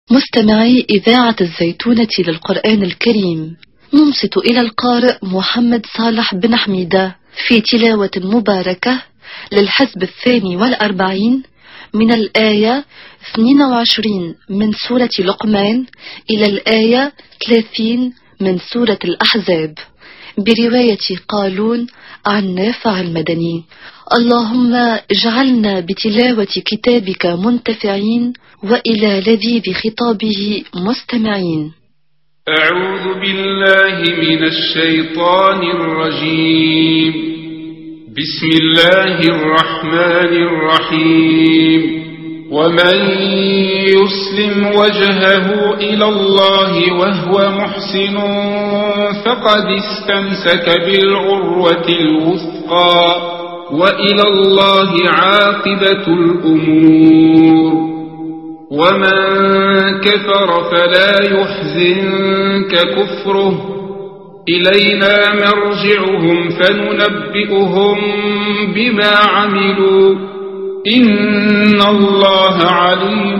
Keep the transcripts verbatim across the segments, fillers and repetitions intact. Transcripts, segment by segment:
مستمعي إذاعة الزيتونة للقرآن الكريم، ننصت إلى القارئ محمد صالح بن حميدة في تلاوة مباركة للحزب الثاني والأربعين من الآية اثنين وعشرين من سورة لقمان إلى الآية ثلاثين من سورة الأحزاب، برواية قالون عن نافع المدني. اللهم اجعلنا بتلاوة كتابك منتفعين وإلى لذيذ خطابه مستمعين. أعوذ بالله من الشيطان الرجيم. بسم الله الرحمن الرحيم. ومن يسلم وجهه إلى الله وهو محسن فقد استمسك بالعروة الوثقى وإلى الله عاقبة الأمور. ومن كفر فلا يحزنك كفره إلينا مرجعهم فننبئهم بما عملوا إن الله عليم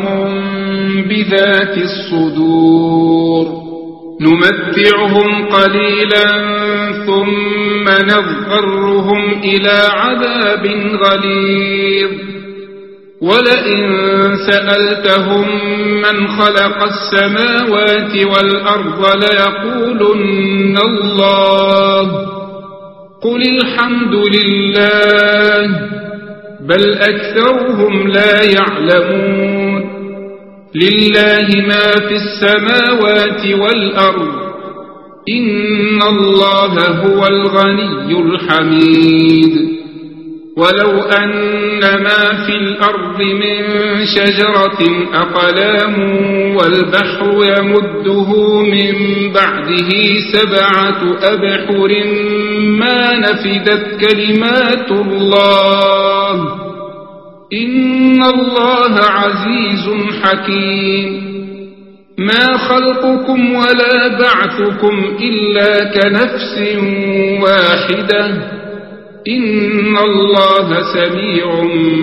بذات الصدور. نمتعهم قليلا ثم نضطرهم إلى عذاب غليظ. ولئن سألتهم من خلق السماوات والأرض ليقولن الله قل الحمد لله بل أكثرهم لا يعلمون. لله ما في السماوات والأرض إن الله هو الغني الحميد. ولو أن ما في الأرض من شجرة أقلام والبحر يمده من بعده سبعة أبحر ما نفدت كلمات الله إن الله عزيز حكيم. ما خلقكم ولا بعثكم إلا كنفس واحدة إن الله سميع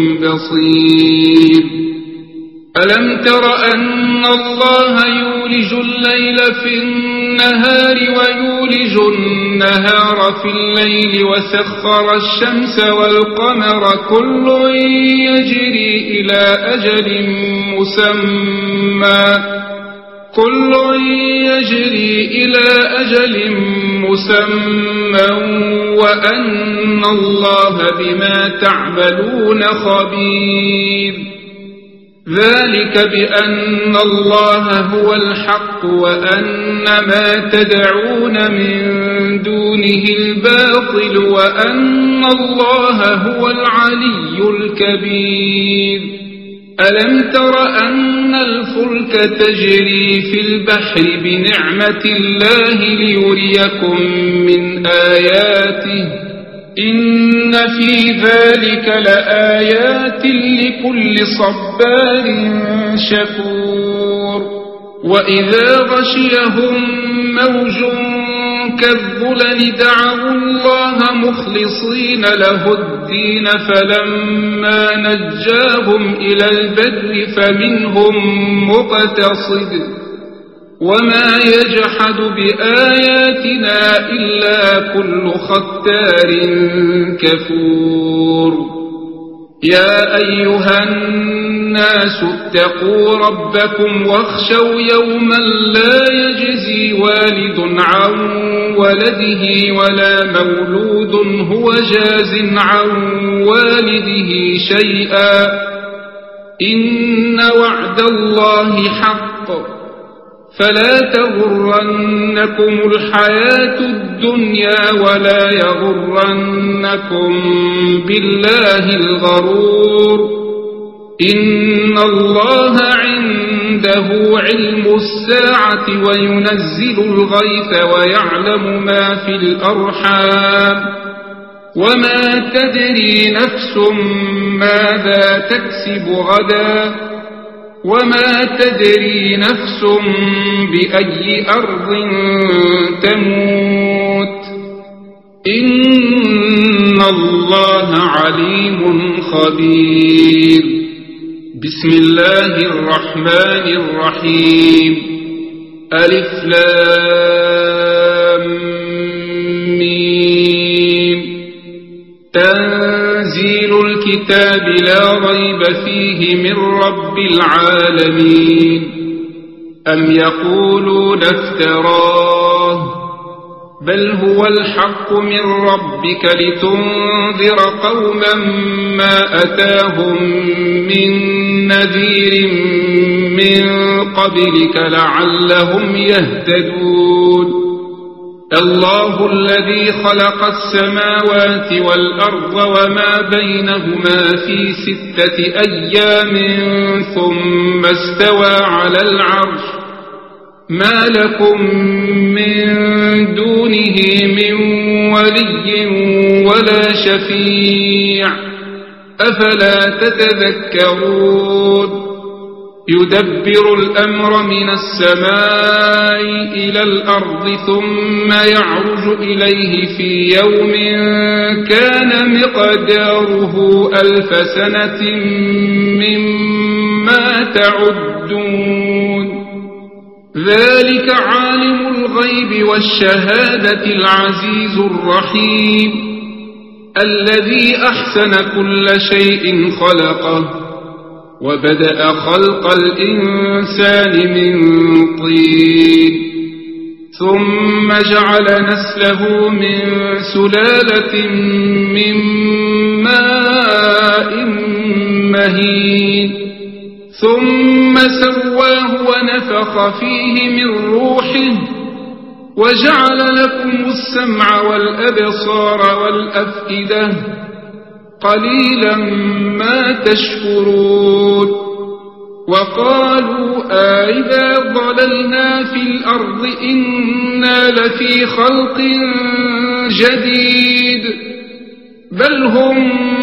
بصير. ألم تر أن الله يولج الليل في النهار ويولج النهار في الليل وسخر الشمس والقمر كل يجري إلى أجل مسمى كل يجري إلى أجل مسمى وأن الله بما تعملون خبير. ذلك بأن الله هو الحق وأن ما تدعون من دونه الباطل وأن الله هو العلي الكبير. ألم تر أن الفلك تجري في البحر بنعمة الله ليريكم من آياته إن في ذلك لآيات لكل صبار شكور. وإذا غشيهم موج كالظلل دعوا الله مخلصين له الدين فلما نجاهم إلى البر فمنهم مقتصد وما يجحد بآياتنا إلا كل ختار كفور. يا أيها الناس اتقوا ربكم واخشوا يوما لا يجزي والد عن ولده ولا مولود هو جاز عن والده شيئا إن وعد الله حق فلا تغرنكم الحياة الدنيا ولا يغرنكم بالله الغرور. إن الله عنده علم الساعة وينزل الغيث ويعلم ما في الأرحام وما تدري نفس ماذا تكسب غدا وما تدري نفس بأي أرض تموت إن الله عليم خبير. بسم الله الرحمن الرحيم ألف لام ميم تنزيل الكتاب لا ريب فيه من رب العالمين أم يقولون افتراه بل هو الحق من ربك لتنذر قوما ما أتاهم من نذير من قبلك لعلهم يهتدون الله الذي خلق السماوات والأرض وما بينهما في ستة أيام ثم استوى على العرش ما لكم من دونه من ولي ولا شفيع أفلا تتذكرون يدبر الأمر من السماء إلى الأرض ثم يعرج إليه في يوم كان مقداره ألف سنة مما تعدون ذلك عالم الغيب والشهادة العزيز الرحيم الذي أحسن كل شيء خلقه وبدأ خلق الإنسان من طين ثم جعل نسله من سلالة من ماء مهين ثم سواه ونفخ فيه من روحه وجعل لكم السمع والأبصار والأفئدة قليلا ما تشكرون وقالوا أئذا ضللنا في الأرض إنا لفي خلق جديد بل هم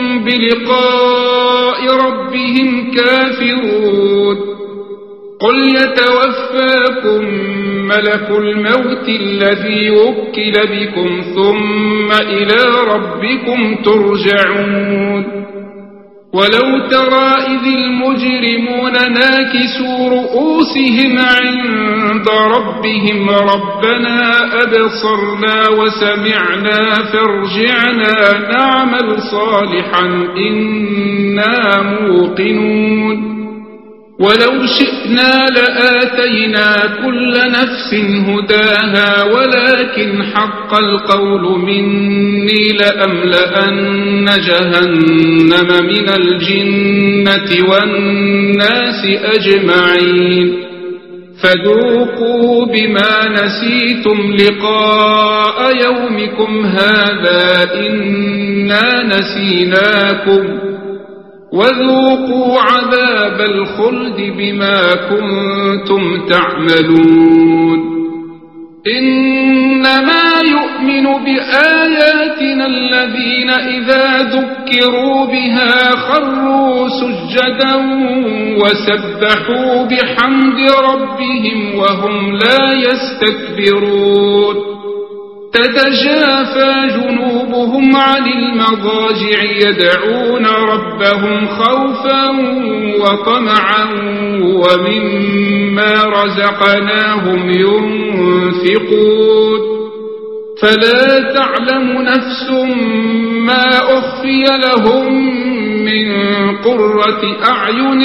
بلقاء ربهم كافرون قل يتوفاكم ملك الموت الذي وكل بكم ثم إلى ربكم ترجعون ولو ترى إذ المجرمون ناكسوا رؤوسهم عند ربهم ربنا أبصرنا وسمعنا فارجعنا نعمل صالحا إنا موقنون ولو شئنا لآتينا كل نفس هداها ولكن حق القول مني لأملأن جهنم من الجنة والناس أجمعين فذوقوا بما نسيتم لقاء يومكم هذا إنا نسيناكم وذوقوا عذاب الخلد بما كنتم تعملون إنما يؤمن بآياتنا الذين إذا ذكروا بها خروا سجدا وسبحوا بحمد ربهم وهم لا يستكبرون تتجافى جنوبهم عن المضاجع يدعون ربهم خوفا وطمعا ومما رزقناهم ينفقون فلا تعلم نفس ما أخفي لهم من قرة أعين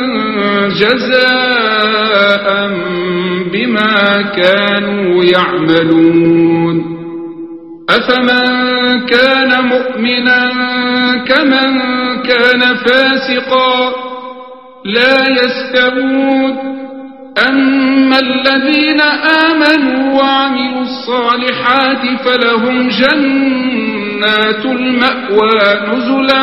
جزاء بما كانوا يعملون أفمن كان مؤمنا كمن كان فاسقا لا يستوون أما الذين آمنوا وعملوا الصالحات فلهم جنات المأوى نزلا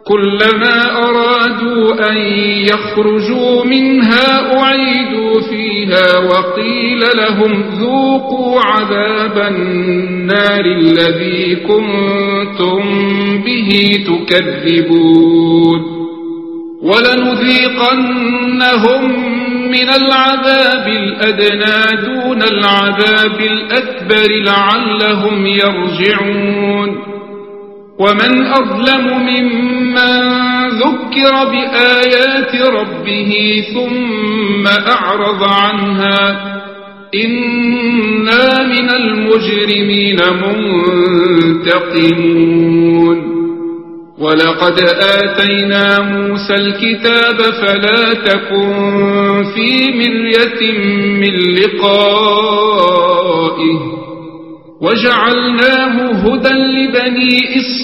كلما أرادوا أن يخرجوا منها أعيدوا فيها وقيل لهم ذوقوا عذاب النار الذي كنتم به تكذبون ولنذيقنهم من العذاب الأدنى دون العذاب الأكبر لعلهم يرجعون ومن أظلم ممن ذكر بآيات ربه ثم أعرض عنها إنا من المجرمين منتقمون ولقد آتينا موسى الكتاب فلا تكن في مرية من لقائه وجعلناه هدى لبني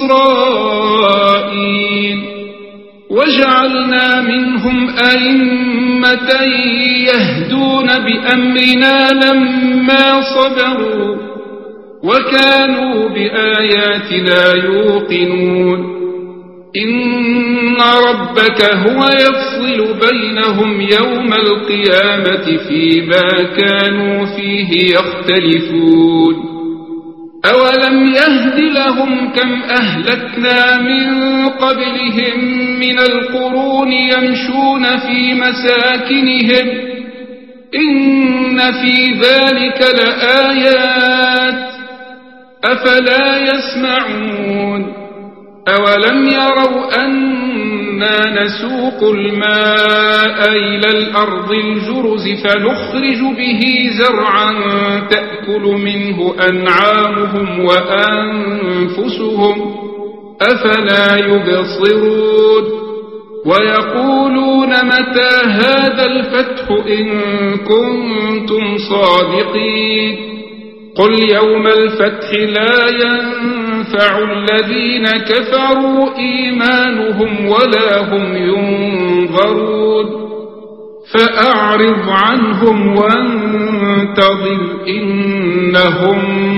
إسرائيل وجعلنا منهم أئمة يهدون بأمرنا لما صبروا وكانوا بآياتنا يوقنون إن ربك هو يفصل بينهم يوم القيامة فيما كانوا فيه يختلفون أولم يهد لهم كم أهلكنا من قبلهم من القرون يمشون في مساكنهم إن في ذلك لآيات أفلا يسمعون أولم يروا أنا نسوق الماء إلى الأرض الجرز فنخرج به زرعا تأكل منه أنعامهم وأنفسهم أفلا يبصرون ويقولون متى هذا الفتح إن كنتم صادقين قل يوم الفتح لا ينفع الذين كفروا إيمانهم ولا هم ينظرون فأعرض عنهم وانتظر إنهم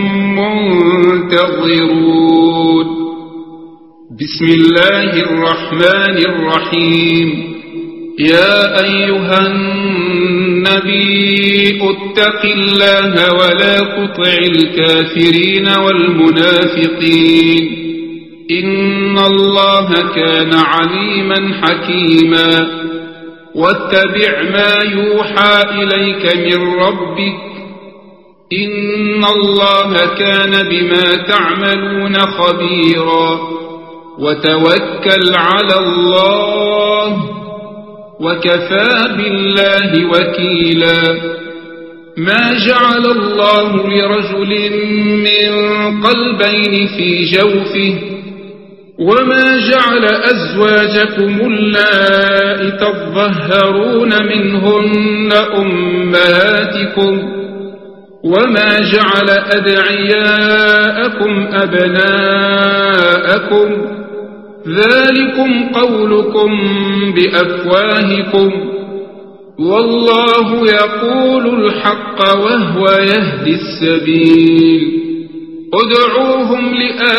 منتظرون بسم الله الرحمن الرحيم يا أيها النبي اتق الله ولا تطع الكافرين والمنافقين إن الله كان عليما حكيما واتبع ما يوحى إليك من ربك إن الله كان بما تعملون خبيرا وتوكل على الله وكفى بالله وكيلا ما جعل الله لرجل من قلبين في جوفه وما جعل أزواجكم اللائي تظهرون منهن أمهاتكم وما جعل أدعياءكم أبناءكم ذلكم قولكم بأفواهكم والله يقول الحق وهو يهدي السبيل ادعوهم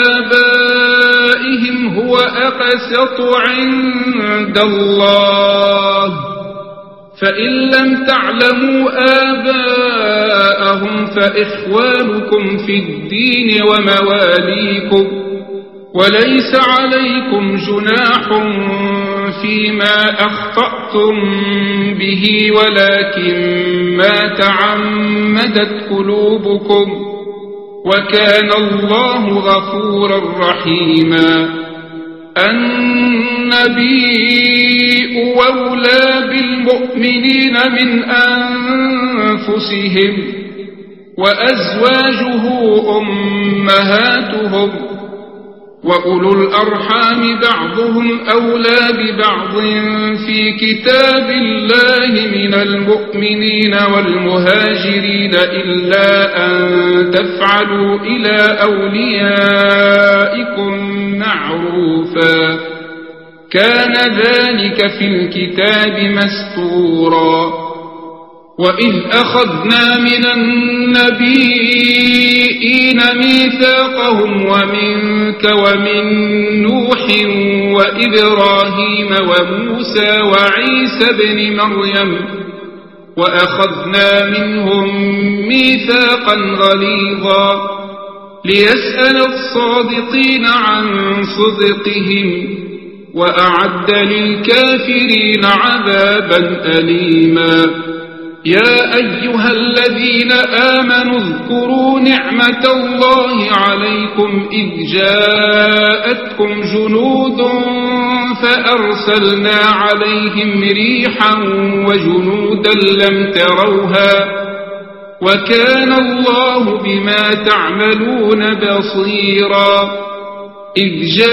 لآبائهم هو أقسط عند الله فإن لم تعلموا آباءهم فإخوانكم في الدين ومواليكم وليس عليكم جناح فيما أخطأتم به ولكن ما تعمدت قلوبكم وكان الله غفورا رحيما النبي أولى بالمؤمنين من أنفسهم وأزواجه أمهاتهم وأولو الأرحام بعضهم أولى ببعض في كتاب الله من المؤمنين والمهاجرين إلا أن تفعلوا إلى أوليائكم معروفا كان ذلك في الكتاب مسطورا وإذ أخذنا من النبيين ميثاقهم ومنك ومن نوح وإبراهيم وموسى وعيسى بن مريم وأخذنا منهم ميثاقا غليظا ليسأل الصادقين عن صدقهم وأعد للكافرين عذابا أليما. يا أيها الذين آمنوا اذكروا نعمة الله عليكم إذ جاءتكم جنود فأرسلنا عليهم ريحا وجنودا لم تروها وكان الله بما تعملون بصيرا. إذ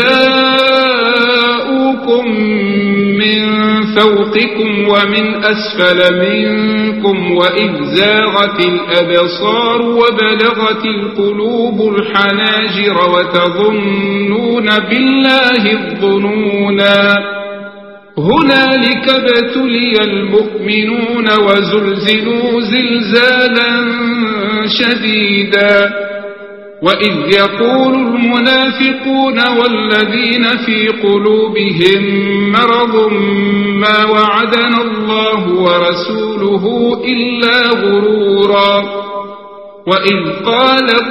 جاءوكم من فوقكم ومن أسفل منكم وإذ زاغت الأبصار وبلغت القلوب الحناجر وتظنون بالله الظنونا. هنالك ابتلي المؤمنون وزلزلوا زلزالا شديدا. وإذ يقول المنافقون والذين في قلوبهم مرض ما وعدنا الله ورسوله إلا غرورا. وإذ قالت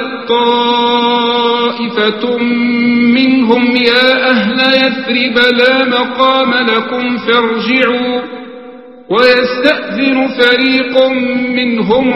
طائفة منهم يا أهل يثرب لا مقام لكم فارجعوا ويستأذن فريق منهم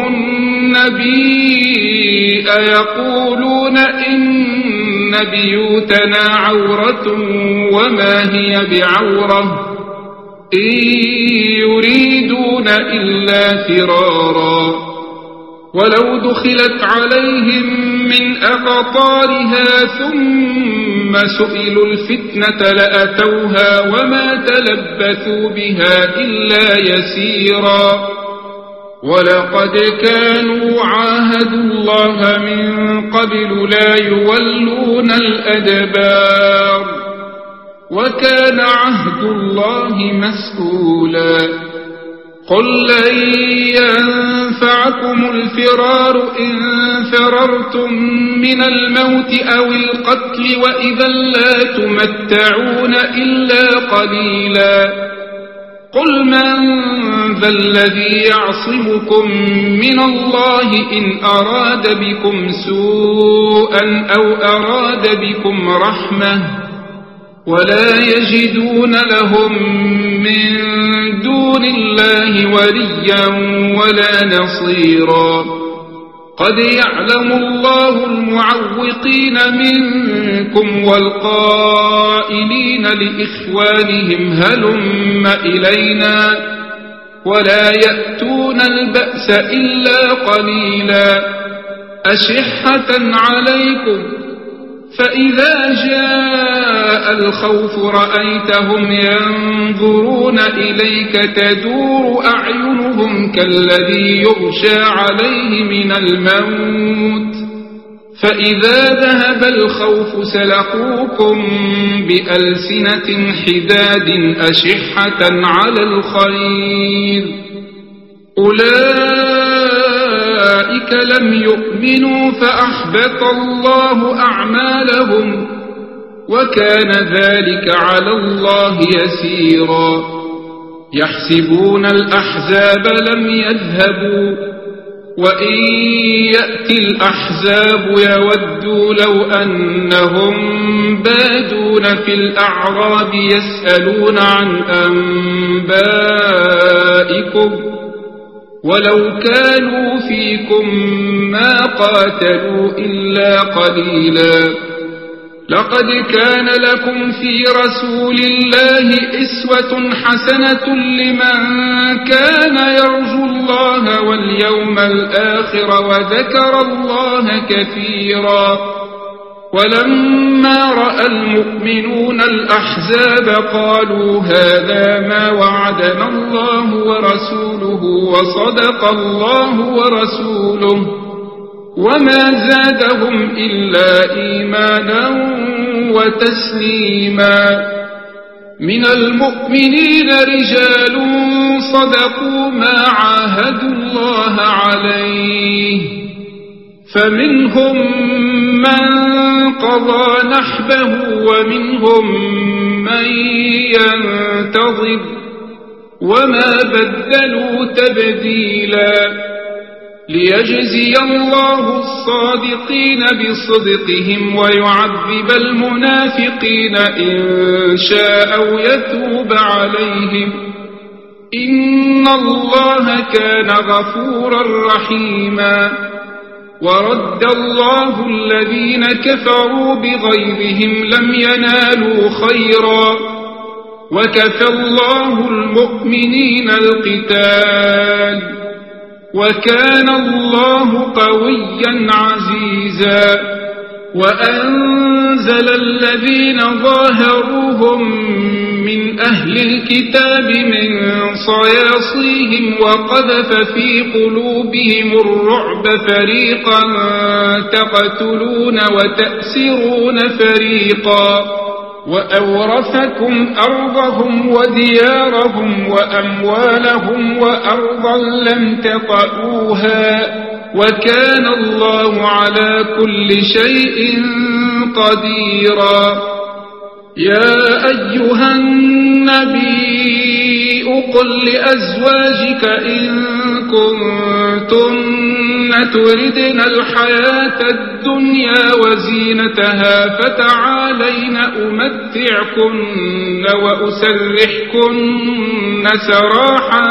النبي يقولون إن بيوتنا عورة وما هي بعورة إن يريدون إلا فرارا. ولو دخلت عليهم من أقطارها ثم سئلوا الفتنة لأتوها وما تلبثوا بها إلا يسيرا. ولقد كانوا عاهدوا الله من قبل لا يولون الأدبار وكان عهد الله مسؤولا. قل لن ينفعكم الفرار إن فررتم من الموت أو القتل وإذا لا تمتعون إلا قليلا. قل من ذا الذي يعصمكم من الله إن أراد بكم سوءا أو أراد بكم رحمة ولا يجدون لهم من دون الله وليا ولا نصيرا. قد يعلم الله المعوقين منكم والقائلين لإخوانهم هلم إلينا ولا يأتون البأس إلا قليلا. أشحة عليكم فإذا جاء الخوف رأيتهم ينظرون إليك تدور أعينهم كالذي يغشى عليه من الموت فإذا ذهب الخوف سلقوكم بألسنة حداد أشحة على الخير أولئك لم يؤمنوا فأحبط الله أعمالهم وكان ذلك على الله يسيرا. يحسبون الأحزاب لم يذهبوا وإن يأتي الأحزاب يودوا لو أنهم بادون في الأعراب يسألون عن أنبائكم ولو كانوا فيكم ما قاتلوا إلا قليلا. لقد كان لكم في رسول الله أسوة حسنة لمن كان يرجو الله واليوم الآخر وذكر الله كثيرا. ولما رأى المؤمنون الأحزاب قالوا هذا ما وعدنا الله ورسوله وصدق الله ورسوله وما زادهم إلا إيمانا وتسليما. من المؤمنين رجال صدقوا ما عاهدوا الله عليه فمنهم من قضى نحبه ومنهم من ينتظر وما بدلوا تبديلا ليجزي الله الصادقين بصدقهم ويعذب المنافقين إن شاء أو يتوب عليهم إن الله كان غفورا رحيما ورد الله الذين كفروا بغيظهم لم ينالوا خيرا وكفى الله المؤمنين القتال وكان الله قويا عزيزا وأنزل الذين ظاهروهم من أهل الكتاب من صياصيهم وقذف في قلوبهم الرعب فريقا تقتلون وتأسرون فريقا وأورثكم أرضهم وديارهم وأموالهم وأرضا لم تطئوها وكان الله على كل شيء قديرا يا أيها النبي قل لأزواجك إن كنتن تردن الحياة الدنيا وزينتها فتعالين أمتعكن وأسرحكن سراحا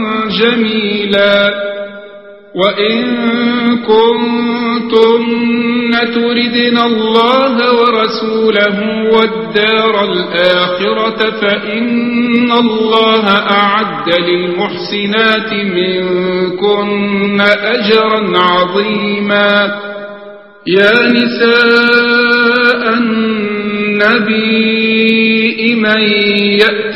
جميلا وإن كنتن تردن الله ورسوله والدار الآخرة فإن الله أعد للمحسنات منكن أجرا عظيما يا نساء النبي من يأت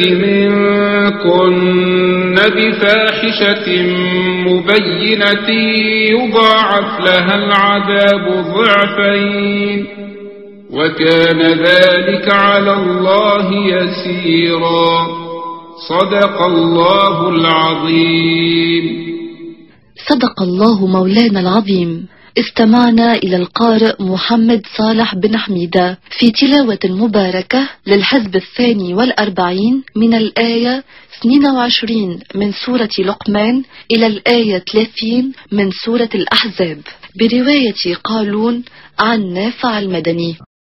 منكن بفاحشة مبينة يضاعف لها العذاب ضعفين وكان ذلك على الله يسيرا صدق الله العظيم. صدق الله مولانا العظيم. استمعنا إلى القارئ محمد صالح بن حميدة في تلاوة مباركة للحزب الثاني والأربعين من الآية اثنين وعشرين من سورة لقمان إلى الآية ثلاثين من سورة الأحزاب برواية قالون عن نافع المدني.